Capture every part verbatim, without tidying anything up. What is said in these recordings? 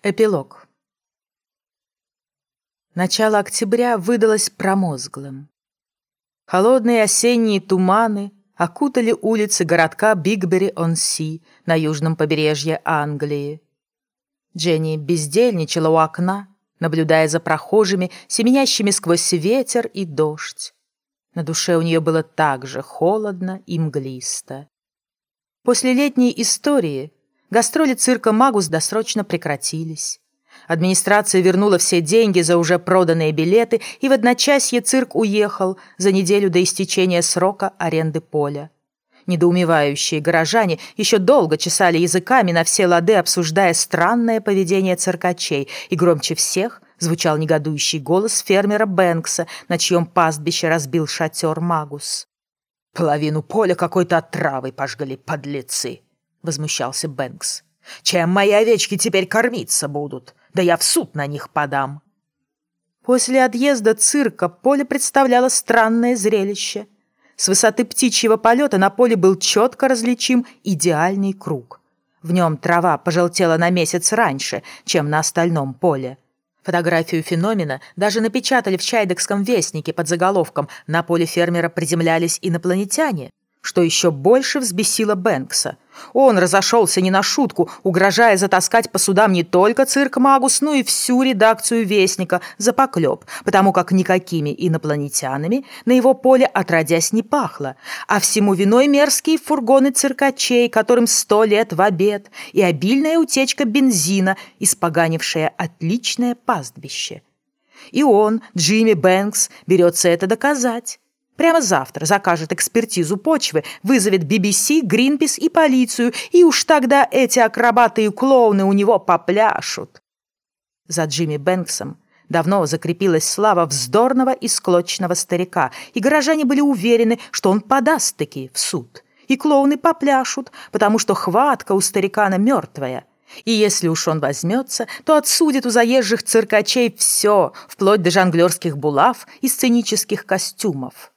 Эпилог. Начало октября выдалось промозглым. Холодные осенние туманы окутали улицы городка Бигбери-он-Си на южном побережье Англии. Дженни бездельничала у окна, наблюдая за прохожими, семенящими сквозь ветер и дождь. На душе у нее было так же холодно и мглисто. После летней истории гастроли цирка «Магус» досрочно прекратились. Администрация вернула все деньги за уже проданные билеты, и в одночасье цирк уехал за неделю до истечения срока аренды поля. Недоумевающие горожане еще долго чесали языками на все лады, обсуждая странное поведение циркачей, и громче всех звучал негодующий голос фермера Бэнкса, на чьем пастбище разбил шатер Магус. «Половину поля какой-то отравой пожгли подлецы», — возмущался Бэнкс. «Чем мои овечки теперь кормиться будут? Да я в суд на них подам». После отъезда цирка поле представляло странное зрелище. С высоты птичьего полета на поле был четко различим идеальный круг. В нем трава пожелтела на месяц раньше, чем на остальном поле. Фотографию феномена даже напечатали в Чайдекском вестнике под заголовком «На поле фермера приземлялись инопланетяне», что еще больше взбесило Бэнкса. Он разошелся не на шутку, угрожая затаскать по судам не только цирк «Магус», но и всю редакцию «Вестника» за поклеп, потому как никакими инопланетянами на его поле отродясь не пахло, а всему виной мерзкие фургоны циркачей, которым сто лет в обед, и обильная утечка бензина, испоганившая отличное пастбище. И он, Джимми Бэнкс, берется это доказать. Прямо завтра закажет экспертизу почвы, вызовет би би си, Гринпис и полицию, и уж тогда эти акробаты и клоуны у него попляшут. За Джимми Бэнксом давно закрепилась слава вздорного и склочного старика, и горожане были уверены, что он подаст-таки в суд. И клоуны попляшут, потому что хватка у старикана мертвая. И если уж он возьмется, то отсудит у заезжих циркачей все, вплоть до жонглерских булав и сценических костюмов.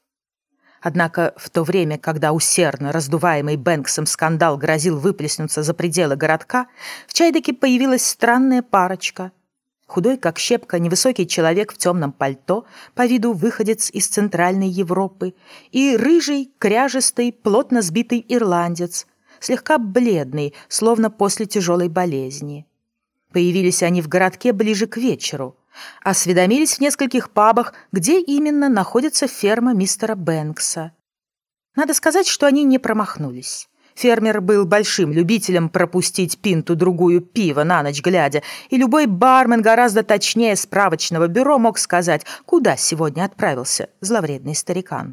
Однако в то время, когда усердно раздуваемый Бэнксом скандал грозил выплеснуться за пределы городка, в Чайдеке появилась странная парочка. Худой, как щепка, невысокий человек в темном пальто, по виду выходец из Центральной Европы, и рыжий, кряжистый, плотно сбитый ирландец, слегка бледный, словно после тяжелой болезни. Появились они в городке ближе к вечеру. Осведомились в нескольких пабах, где именно находится ферма мистера Бэнкса. Надо сказать, что они не промахнулись. Фермер был большим любителем пропустить пинту-другую пива на ночь глядя, и любой бармен гораздо точнее справочного бюро мог сказать, куда сегодня отправился зловредный старикан.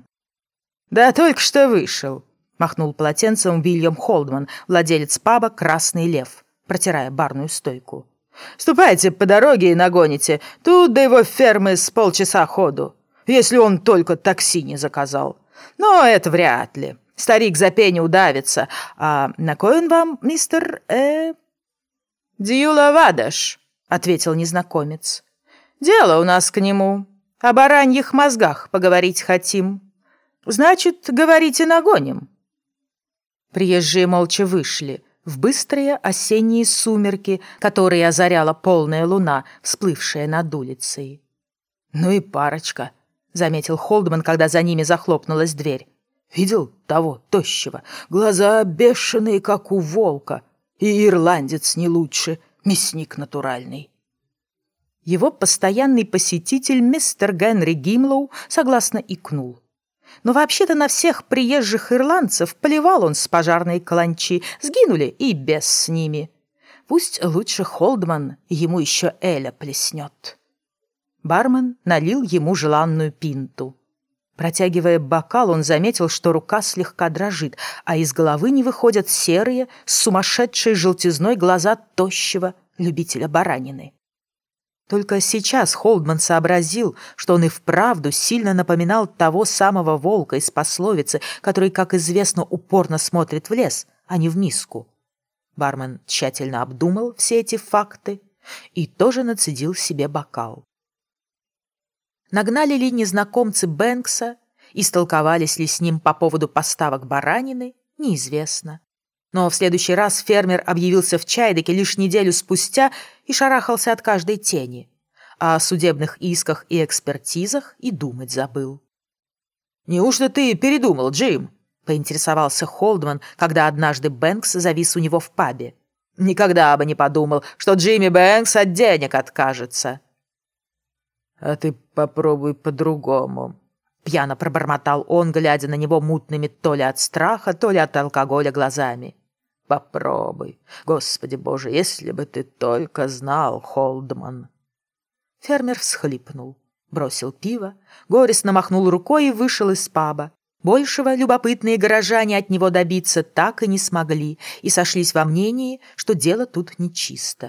«Да только что вышел», — махнул полотенцем Уильям Холдман, владелец паба «Красный лев», протирая барную стойку. «Ступайте по дороге и нагоните. Тут до его фермы с полчаса ходу, если он только такси не заказал. Но это вряд ли. Старик за пенни удавится. А на кой он вам, мистер... э...» «Дьюла Вадаш», — ответил незнакомец. «Дело у нас к нему. О бараньих мозгах поговорить хотим. Значит, говорите, нагоним». Приезжие молча вышли в быстрые осенние сумерки, которые озаряла полная луна, всплывшая над улицей. «Ну и парочка», — заметил Холдман, когда за ними захлопнулась дверь. «Видел того тощего? Глаза бешеные, как у волка. И ирландец не лучше, мясник натуральный». Его постоянный посетитель, мистер Генри Гимлоу, согласно икнул. Но вообще-то на всех приезжих ирландцев поливал он с пожарной каланчи, сгинули и без с ними. Пусть лучше Холдман ему еще эля плеснет. Бармен налил ему желанную пинту. Протягивая бокал, он заметил, что рука слегка дрожит, а из головы не выходят серые, с сумасшедшей желтизной глаза тощего любителя баранины. Только сейчас Холдман сообразил, что он и вправду сильно напоминал того самого волка из пословицы, который, как известно, упорно смотрит в лес, а не в миску. Бармен тщательно обдумал все эти факты и тоже нацедил себе бокал. Нагнали ли незнакомцы Бэнкса, истолковались ли с ним по поводу поставок баранины, неизвестно. Но в следующий раз фермер объявился в Чайдеке лишь неделю спустя и шарахался от каждой тени. О судебных исках и экспертизах и думать забыл. «Неужто ты передумал, Джим?» — поинтересовался Холдман, когда однажды Бэнкс завис у него в пабе. «Никогда бы не подумал, что Джимми Бэнкс от денег откажется». «А ты попробуй по-другому», — пьяно пробормотал он, глядя на него мутными то ли от страха, то ли от алкоголя глазами. «Попробуй. Господи боже, если бы ты только знал, Холдман». Фермер всхлипнул, бросил пиво, горестно махнул рукой и вышел из паба. Большего любопытные горожане от него добиться так и не смогли и сошлись во мнении, что дело тут нечисто.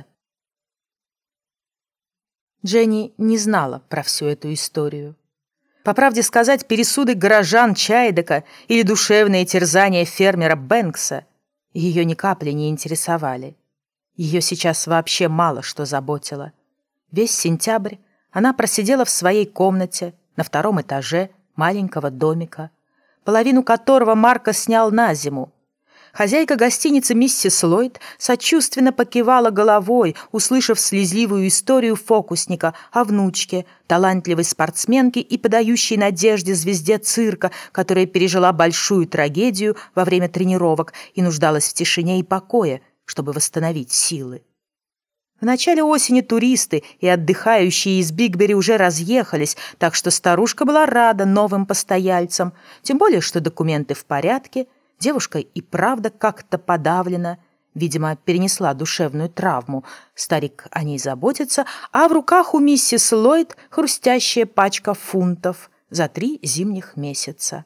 Дженни не знала про всю эту историю. По правде сказать, пересуды горожан Чайдека или душевные терзания фермера Бэнкса ее ни капли не интересовали. Ее сейчас вообще мало что заботило. Весь сентябрь она просидела в своей комнате на втором этаже маленького домика, половину которого Марко снял на зиму. Хозяйка гостиницы миссис Ллойд сочувственно покивала головой, услышав слезливую историю фокусника о внучке, талантливой спортсменке и подающей надежде звезде цирка, которая пережила большую трагедию во время тренировок и нуждалась в тишине и покое, чтобы восстановить силы. В начале осени туристы и отдыхающие из Бигбери уже разъехались, так что старушка была рада новым постояльцам, тем более что документы в порядке. Девушка и правда как-то подавлена, видимо, перенесла душевную травму. Старик о ней заботится, а в руках у миссис Ллойд хрустящая пачка фунтов за три зимних месяца.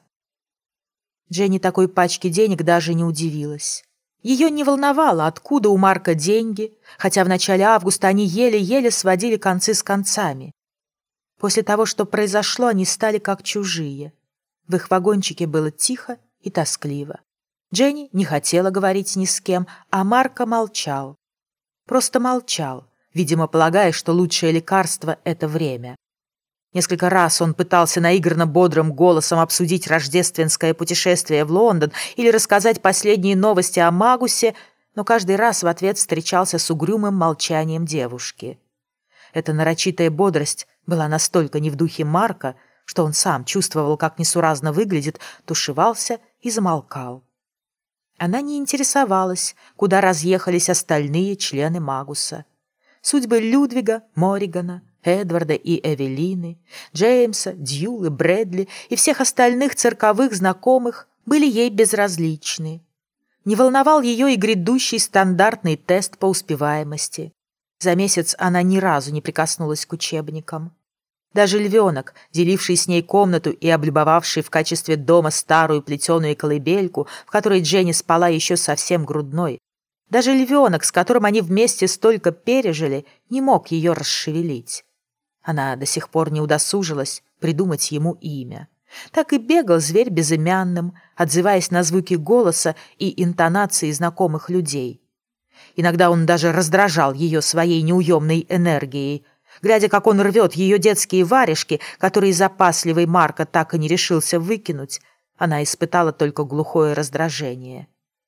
Дженни такой пачке денег даже не удивилась. Ее не волновало, откуда у Марка деньги, хотя в начале августа они еле-еле сводили концы с концами. После того, что произошло, они стали как чужие. В их вагончике было тихо и тоскливо. Дженни не хотела говорить ни с кем, а Марко молчал. Просто молчал, видимо, полагая, что лучшее лекарство — это время. Несколько раз он пытался наигранно бодрым голосом обсудить рождественское путешествие в Лондон или рассказать последние новости о Магусе, но каждый раз в ответ встречался с угрюмым молчанием девушки. Эта нарочитая бодрость была настолько не в духе Марка, что он сам чувствовал, как несуразно выглядит, тушевался и замолкал. Она не интересовалась, куда разъехались остальные члены Магуса. Судьбы Людвига, Морригана, Эдварда и Эвелины, Джеймса, Дьюлы, Брэдли и всех остальных цирковых знакомых были ей безразличны. Не волновал ее и грядущий стандартный тест по успеваемости. За месяц она ни разу не прикоснулась к учебникам. Даже львенок, деливший с ней комнату и облюбовавший в качестве дома старую плетеную колыбельку, в которой Дженни спала еще совсем грудной, даже львенок, с которым они вместе столько пережили, не мог ее расшевелить. Она до сих пор не удосужилась придумать ему имя. Так и бегал зверь безымянным, отзываясь на звуки голоса и интонации знакомых людей. Иногда он даже раздражал ее своей неуемной энергией. Глядя, как он рвет ее детские варежки, которые запасливый Марко так и не решился выкинуть, она испытала только глухое раздражение.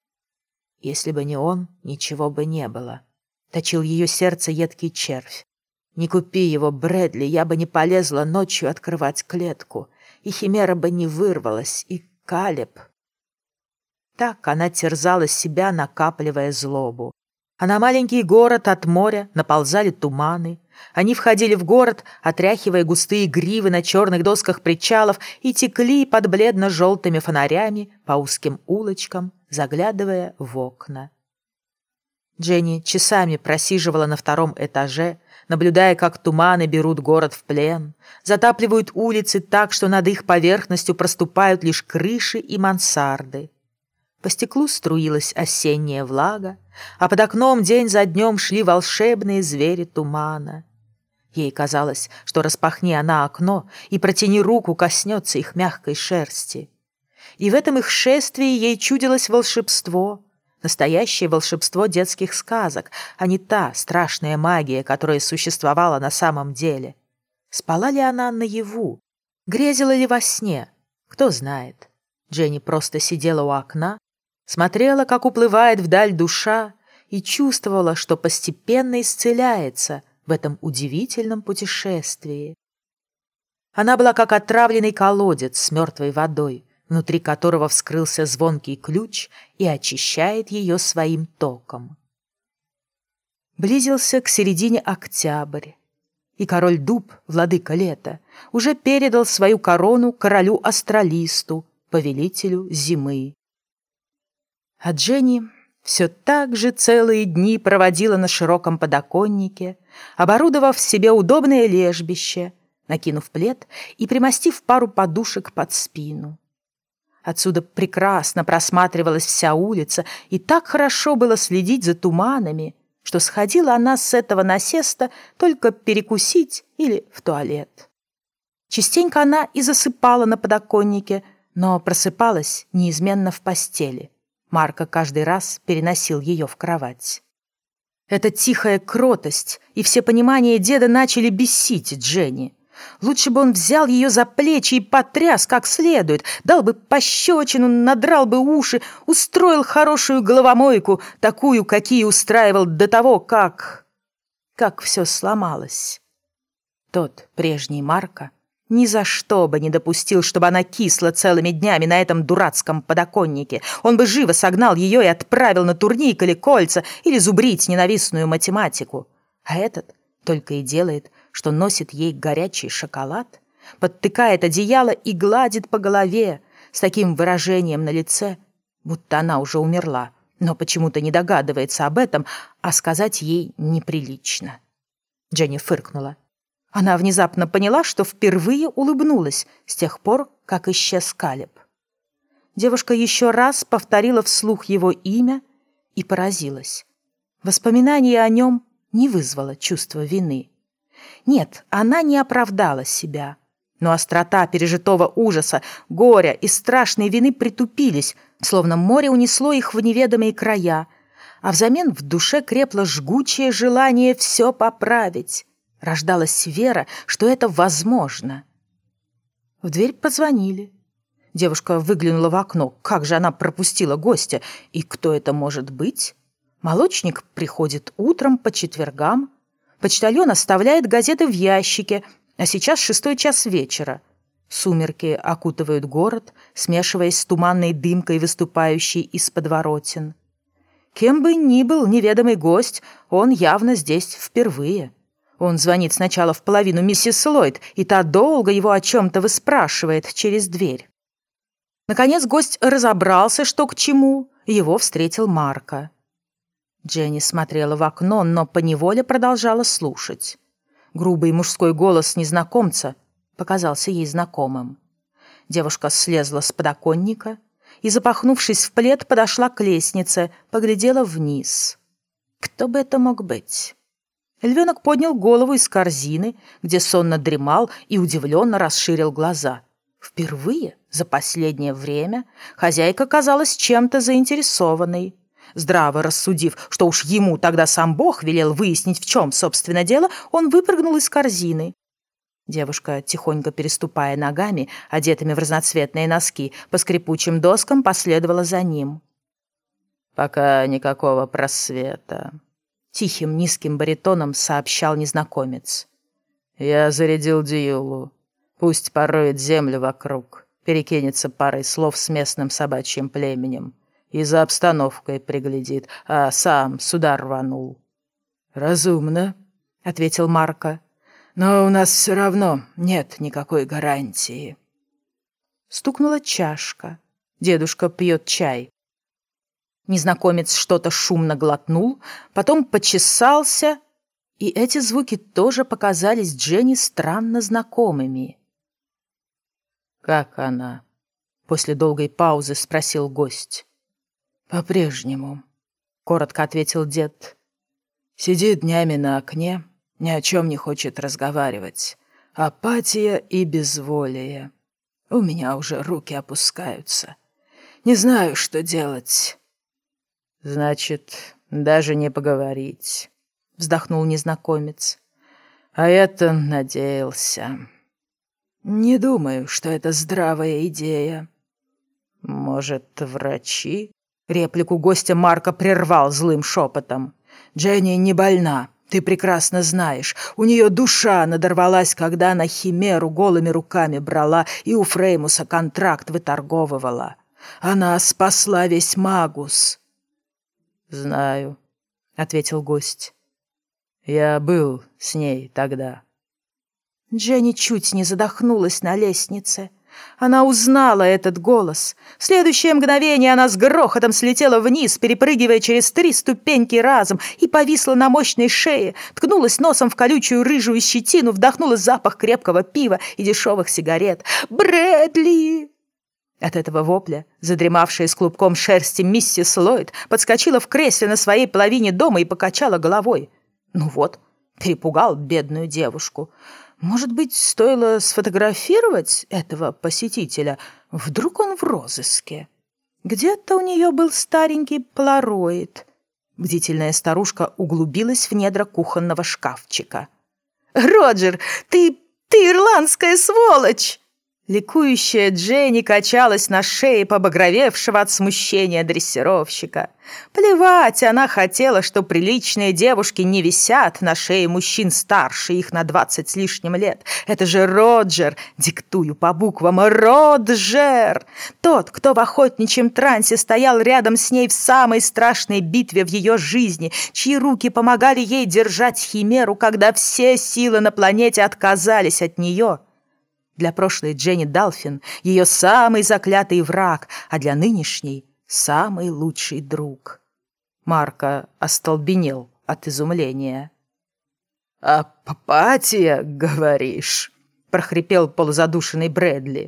«Если бы не он, ничего бы не было», — точил ее сердце едкий червь. «Не купи его, Брэдли, я бы не полезла ночью открывать клетку, и химера бы не вырвалась, и Калеб». Так она терзала себя, накапливая злобу. А на маленький город от моря наползали туманы. Они входили в город, отряхивая густые гривы на черных досках причалов, и текли под бледно-желтыми фонарями по узким улочкам, заглядывая в окна. Дженни часами просиживала на втором этаже, наблюдая, как туманы берут город в плен, затапливают улицы так, что над их поверхностью проступают лишь крыши и мансарды. По стеклу струилась осенняя влага, а под окном день за днем шли волшебные звери тумана. Ей казалось, что распахни она окно и протяни руку, коснется их мягкой шерсти. И в этом их шествии ей чудилось волшебство, настоящее волшебство детских сказок, а не та страшная магия, которая существовала на самом деле. Спала ли она наяву? Грезила ли во сне? Кто знает. Дженни просто сидела у окна, Смотрела, как уплывает вдаль душа, и чувствовала, что постепенно исцеляется в этом удивительном путешествии. Она была как отравленный колодец с мертвой водой, внутри которого вскрылся звонкий ключ и очищает ее своим током. Близился к середине октябрь, и король Дуб, владыка лета, уже передал свою корону королю Астралисту, повелителю зимы. А Дженни все так же целые дни проводила на широком подоконнике, оборудовав себе удобное лежбище, накинув плед и примостив пару подушек под спину. Отсюда прекрасно просматривалась вся улица, и так хорошо было следить за туманами, что сходила она с этого насеста только перекусить или в туалет. Частенько она и засыпала на подоконнике, но просыпалась неизменно в постели. Марко каждый раз переносил ее в кровать. Эта тихая кротость и всепонимание деда начали бесить Дженни. Лучше бы он взял ее за плечи и потряс как следует, дал бы пощечину, надрал бы уши, устроил хорошую головомойку, такую, какие устраивал до того, как... как все сломалось. Тот прежний Марко ни за что бы не допустил, чтобы она кисла целыми днями на этом дурацком подоконнике. Он бы живо согнал ее и отправил на турник или кольца, или зубрить ненавистную математику. А этот только и делает, что носит ей горячий шоколад, подтыкает одеяло и гладит по голове с таким выражением на лице, будто она уже умерла, но почему-то не догадывается об этом, а сказать ей неприлично. Дженни фыркнула. Она внезапно поняла, что впервые улыбнулась с тех пор, как исчез Калеб. Девушка еще раз повторила вслух его имя и поразилась. Воспоминание о нем не вызвало чувства вины. Нет, она не оправдала себя, но острота пережитого ужаса, горя и страшной вины притупились, словно море унесло их в неведомые края, а взамен в душе крепло жгучее желание все поправить. Рождалась вера, что это возможно. В дверь позвонили. Девушка выглянула в окно. Как же она пропустила гостя? И кто это может быть? Молочник приходит утром по четвергам. Почтальон оставляет газеты в ящике, а сейчас шестой час вечера. Сумерки окутывают город, смешиваясь с туманной дымкой, выступающей из подворотен. Кем бы ни был неведомый гость, он явно здесь впервые. Он звонит сначала в половину миссис Ллойд, и та долго его о чем-то выспрашивает через дверь. Наконец гость разобрался, что к чему, и его встретил Марко. Дженни смотрела в окно, но поневоле продолжала слушать. Грубый мужской голос незнакомца показался ей знакомым. Девушка слезла с подоконника и, запахнувшись в плед, подошла к лестнице, поглядела вниз. Кто бы это мог быть? Львенок поднял голову из корзины, где сонно дремал, и удивленно расширил глаза. Впервые за последнее время хозяйка казалась чем-то заинтересованной. Здраво рассудив, что уж ему тогда сам Бог велел выяснить, в чем, собственно, дело, он выпрыгнул из корзины. Девушка, тихонько переступая ногами, одетыми в разноцветные носки, по скрипучим доскам последовала за ним. «Пока никакого просвета», — тихим низким баритоном сообщал незнакомец. «Я зарядил Диюлу. Пусть пороет землю вокруг, перекинется парой слов с местным собачьим племенем и за обстановкой приглядит, а сам сюда рванул». «Разумно», — ответил Марко. «Но у нас все равно нет никакой гарантии». Стукнула чашка. Дедушка пьет чай. Незнакомец что-то шумно глотнул, потом почесался, и эти звуки тоже показались Дженни странно знакомыми. «Как она?» — после долгой паузы спросил гость. «По-прежнему», — коротко ответил дед. «Сидит днями на окне, ни о чем не хочет разговаривать. Апатия и безволие. У меня уже руки опускаются. Не знаю, что делать». «Значит, даже не поговорить», — вздохнул незнакомец. «А я-то надеялся». «Не думаю, что это здравая идея». «Может, врачи?» — Реплику гостя Марко прервал злым шепотом. «Дженни не больна, ты прекрасно знаешь. У нее душа надорвалась, когда она химеру голыми руками брала и у Фреймуса контракт выторговывала. Она спасла весь Магус». «Знаю», — ответил гость. «Я был с ней тогда». Дженни чуть не задохнулась на лестнице. Она узнала этот голос. В следующее мгновение она с грохотом слетела вниз, перепрыгивая через три ступеньки разом, и повисла на мощной шее, ткнулась носом в колючую рыжую щетину, вдохнула запах крепкого пива и дешевых сигарет. «Брэдли!» От этого вопля, задремавшая с клубком шерсти миссис Ллойд, подскочила в кресле на своей половине дома и покачала головой. Ну вот, перепугал бедную девушку. Может быть, стоило сфотографировать этого посетителя? Вдруг он в розыске? Где-то у нее был старенький полароид. Бдительная старушка углубилась в недра кухонного шкафчика. «Роджер, ты, ты ирландская сволочь!» Ликующая Дженни качалась на шее побагровевшего от смущения дрессировщика. Плевать, она хотела, что приличные девушки не висят на шее мужчин старше их на двадцать с лишним лет. Это же Роджер, диктую по буквам, Роджер! Тот, кто в охотничьем трансе стоял рядом с ней в самой страшной битве в ее жизни, чьи руки помогали ей держать химеру, когда все силы на планете отказались от нее. Для прошлой Дженни Далфин ее самый заклятый враг, а для нынешней самый лучший друг. Марко остолбенел от изумления. «Апатия, говоришь?» — прохрипел полузадушенный Брэдли.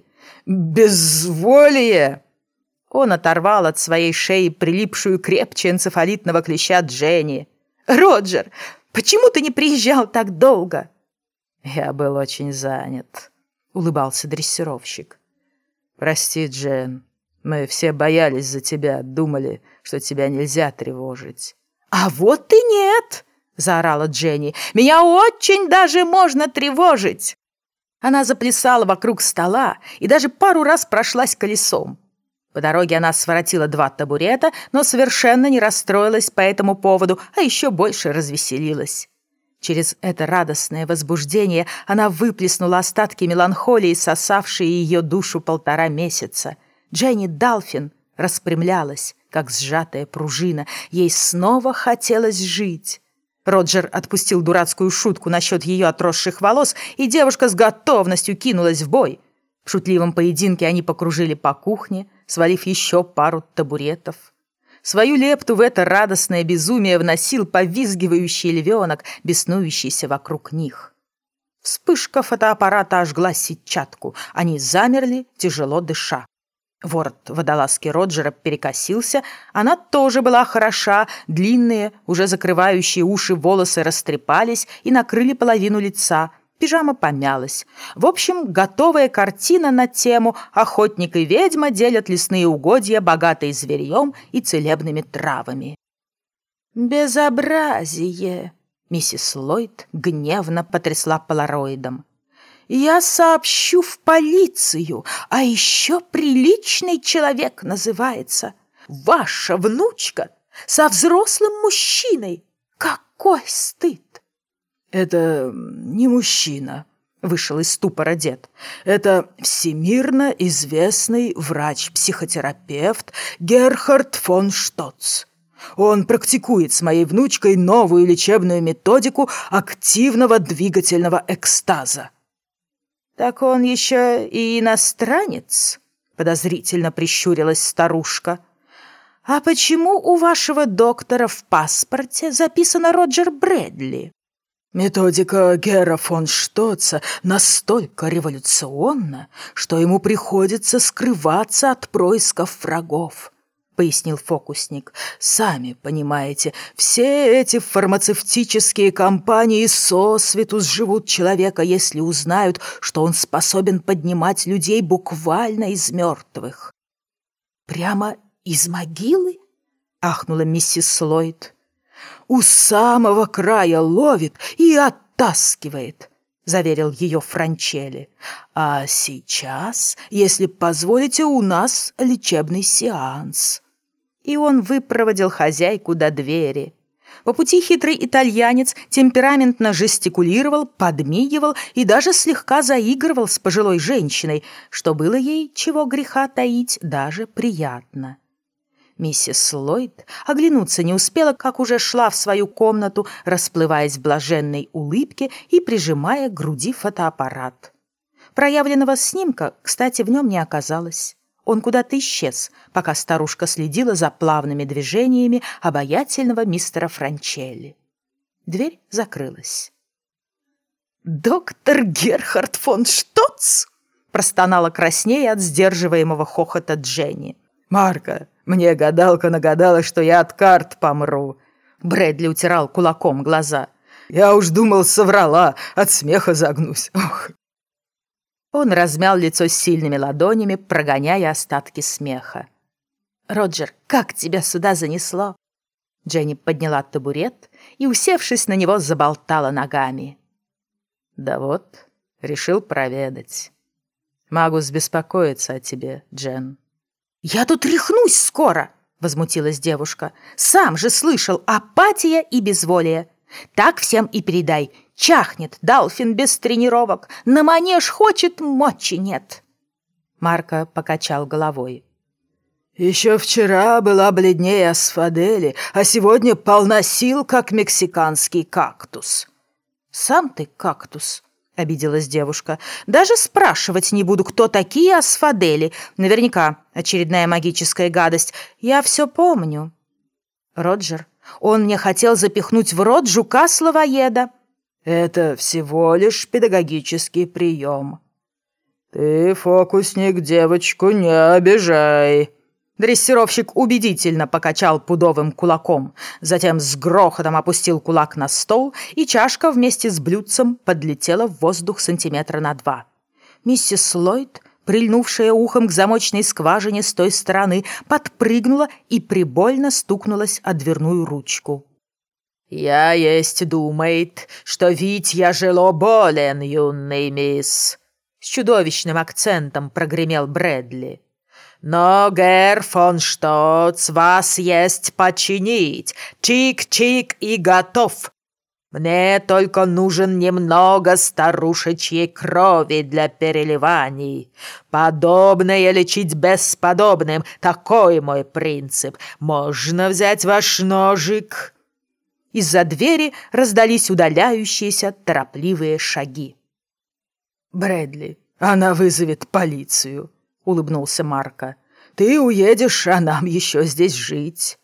«Безволие!» Он оторвал от своей шеи прилипшую крепче энцефалитного клеща Дженни. «Роджер, почему ты не приезжал так долго?» «Я был очень занят», — улыбался дрессировщик. «Прости, Джен, мы все боялись за тебя, думали, что тебя нельзя тревожить». «А вот и нет!» — заорала Дженни. «Меня очень даже можно тревожить!» Она заплясала вокруг стола и даже пару раз прошлась колесом. По дороге она своротила два табурета, но совершенно не расстроилась по этому поводу, а еще больше развеселилась. Через это радостное возбуждение она выплеснула остатки меланхолии, сосавшие ее душу полтора месяца. Дженни Далфин распрямлялась, как сжатая пружина. Ей снова хотелось жить. Роджер отпустил дурацкую шутку насчет ее отросших волос, и девушка с готовностью кинулась в бой. В шутливом поединке они покружили по кухне, свалив еще пару табуретов. Свою лепту в это радостное безумие вносил повизгивающий львенок, беснующийся вокруг них. Вспышка фотоаппарата ожгла сетчатку. Они замерли, тяжело дыша. Ворот водолазки Роджера перекосился. Она тоже была хороша. Длинные, уже закрывающие уши волосы растрепались и накрыли половину лица. Пижама помялась. В общем, готовая картина на тему «Охотник и ведьма делят лесные угодья, богатые зверьем и целебными травами». «Безобразие!» — миссис Ллойд гневно потрясла полароидом. «Я сообщу в полицию, а еще приличный человек называется. Ваша внучка со взрослым мужчиной. Какой стыд!» «Это не мужчина», — вышел из ступора дед. «Это всемирно известный врач-психотерапевт Герхард фон Штоц. Он практикует с моей внучкой новую лечебную методику активного двигательного экстаза». «Так он еще и иностранец?» — подозрительно прищурилась старушка. «А почему у вашего доктора в паспорте записано Роджер Брэдли?» «Методика Гера фон Штоца настолько революционна, что ему приходится скрываться от происков врагов», — пояснил фокусник. «Сами понимаете, все эти фармацевтические компании сосвету сживут человека, если узнают, что он способен поднимать людей буквально из мертвых». «Прямо из могилы?» — ахнула миссис Ллойд. «У самого края ловит и оттаскивает», — заверил ее Франчелли. «А сейчас, если позволите, у нас лечебный сеанс». И он выпроводил хозяйку до двери. По пути хитрый итальянец темпераментно жестикулировал, подмигивал и даже слегка заигрывал с пожилой женщиной, что было ей, чего греха таить, даже приятно. Миссис Ллойд оглянуться не успела, как уже шла в свою комнату, расплываясь в блаженной улыбке и прижимая к груди фотоаппарат. Проявленного снимка, кстати, в нем не оказалось. Он куда-то исчез, пока старушка следила за плавными движениями обаятельного мистера Франчелли. Дверь закрылась. «Доктор Герхард фон Штоц!» — простонала краснея от сдерживаемого хохота Дженни. «Марка, мне гадалка нагадала, что я от карт помру». Брэдли утирал кулаком глаза. «Я уж думал, соврала, от смеха загнусь. Ох!» Он размял лицо сильными ладонями, прогоняя остатки смеха. «Роджер, как тебя сюда занесло?» Дженни подняла табурет и, усевшись на него, заболтала ногами. «Да вот, решил проведать. Магус беспокоится о тебе, Джен». «Я тут рехнусь скоро!» — возмутилась девушка. «Сам же слышал, апатия и безволие. Так всем и передай. Чахнет Далфин без тренировок. На манеж хочет, мочи нет». Марко покачал головой. «Еще вчера была бледнее асфадели, а сегодня полна сил, как мексиканский кактус». «Сам ты кактус», — обиделась девушка. «Даже спрашивать не буду, кто такие асфадели. Наверняка очередная магическая гадость. Я все помню». «Роджер, он мне хотел запихнуть в рот жука-словоеда». «Это всего лишь педагогический прием». «Ты, фокусник, девочку не обижай». Дрессировщик убедительно покачал пудовым кулаком, затем с грохотом опустил кулак на стол, и чашка вместе с блюдцем подлетела в воздух сантиметра на два. Миссис Ллойд, прильнувшая ухом к замочной скважине с той стороны, подпрыгнула и прибольно стукнулась о дверную ручку. «Я есть думает, что ведь я жило болен, юный мисс», — с чудовищным акцентом прогремел Брэдли. «Но, гэр фон Штоц, вас есть починить. Чик-чик и готов. Мне только нужен немного старушечьей крови для переливаний. Подобное лечить бесподобным. Такой мой принцип. Можно взять ваш ножик?» Из-за двери раздались удаляющиеся торопливые шаги. «Брэдли, она вызовет полицию», — улыбнулся Марко. «Ты уедешь, а нам еще здесь жить».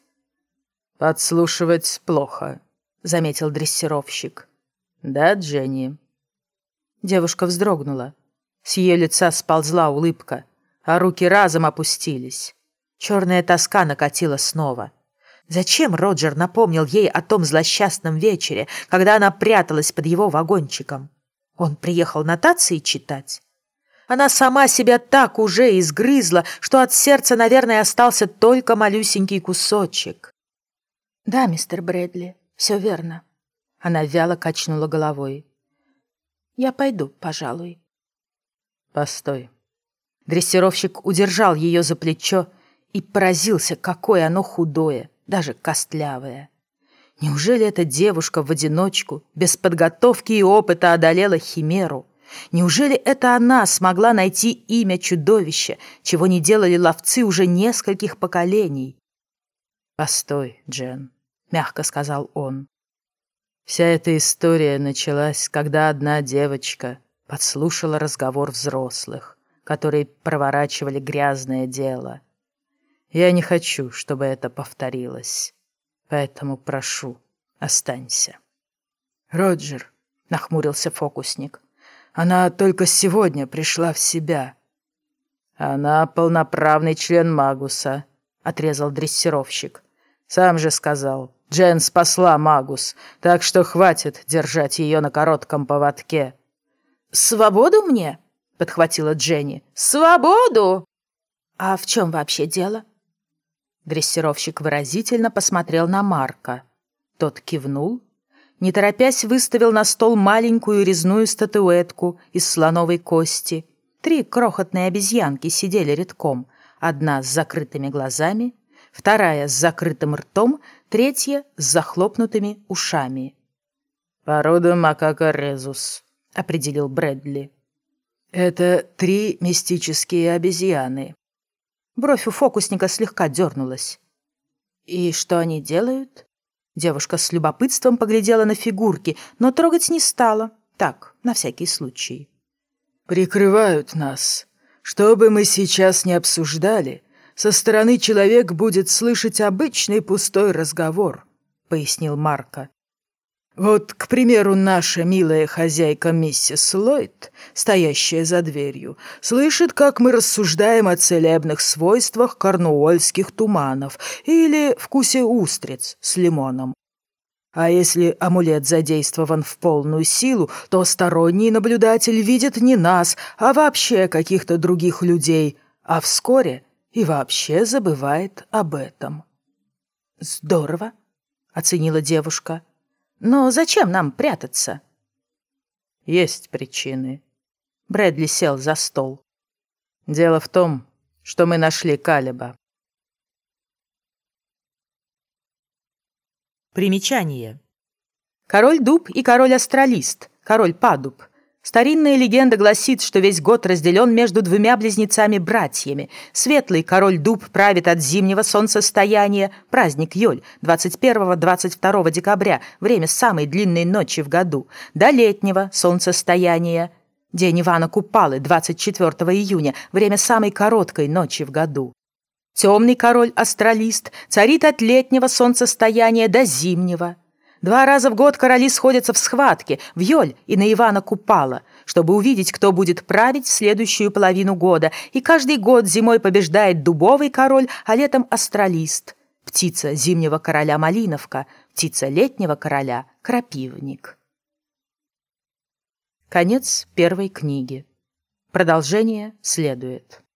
«Подслушивать плохо», — заметил дрессировщик. «Да, Дженни?» Девушка вздрогнула. С ее лица сползла улыбка, а руки разом опустились. Черная тоска накатила снова. Зачем Роджер напомнил ей о том злосчастном вечере, когда она пряталась под его вагончиком? Он приехал нотации читать? Она сама себя так уже изгрызла, что от сердца, наверное, остался только малюсенький кусочек. «Да, мистер Брэдли, все верно». Она вяло качнула головой. «Я пойду, пожалуй». «Постой». Дрессировщик удержал ее за плечо и поразился, какое оно худое, даже костлявое. Неужели эта девушка в одиночку, без подготовки и опыта одолела химеру? Неужели это она смогла найти имя чудовища, чего не делали ловцы уже нескольких поколений? «Постой, Джен», — мягко сказал он. «Вся эта история началась, когда одна девочка подслушала разговор взрослых, которые проворачивали грязное дело. Я не хочу, чтобы это повторилось, поэтому прошу, останься». «Роджер», — нахмурился фокусник, — «она только сегодня пришла в себя». «Она полноправный член Магуса», — отрезал дрессировщик. «Сам же сказал, Джен спасла Магус, так что хватит держать ее на коротком поводке». «Свободу мне?» — подхватила Дженни. «Свободу!» «А в чем вообще дело?» Дрессировщик выразительно посмотрел на Марка. Тот кивнул, не торопясь выставил на стол маленькую резную статуэтку из слоновой кости. Три крохотные обезьянки сидели редком, одна с закрытыми глазами, вторая с закрытым ртом, третья с захлопнутыми ушами. «Порода макака резус», — определил Брэдли. «Это три мистические обезьяны». Бровь у фокусника слегка дернулась. «И что они делают?» Девушка с любопытством поглядела на фигурки, но трогать не стала. Так, на всякий случай. «Прикрывают нас. Что бы мы сейчас ни обсуждали, со стороны человек будет слышать обычный пустой разговор», — пояснил Марко. «Вот, к примеру, наша милая хозяйка миссис Ллойд, стоящая за дверью, слышит, как мы рассуждаем о целебных свойствах корнуольских туманов или вкусе устриц с лимоном. А если амулет задействован в полную силу, то сторонний наблюдатель видит не нас, а вообще каких-то других людей, а вскоре и вообще забывает об этом». «Здорово», — оценила девушка. «Но зачем нам прятаться?» «Есть причины». Брэдли сел за стол. «Дело в том, что мы нашли Калеба». Примечание. Король-дуб и король-астралист, король-падуб. Старинная легенда гласит, что весь год разделен между двумя близнецами-братьями. Светлый король-дуб правит от зимнего солнцестояния, праздник Йоль, двадцать первого — двадцать второго декабря, время самой длинной ночи в году, до летнего солнцестояния, день Ивана Купалы, двадцать четвёртого июня, время самой короткой ночи в году. Темный король-астралист царит от летнего солнцестояния до зимнего. Два раза в год короли сходятся в схватке, в Йоль и на Ивана Купала, чтобы увидеть, кто будет править в следующую половину года, и каждый год зимой побеждает дубовый король, а летом астралист, птица зимнего короля Малиновка, птица летнего короля Крапивник. Конец первой книги. Продолжение следует.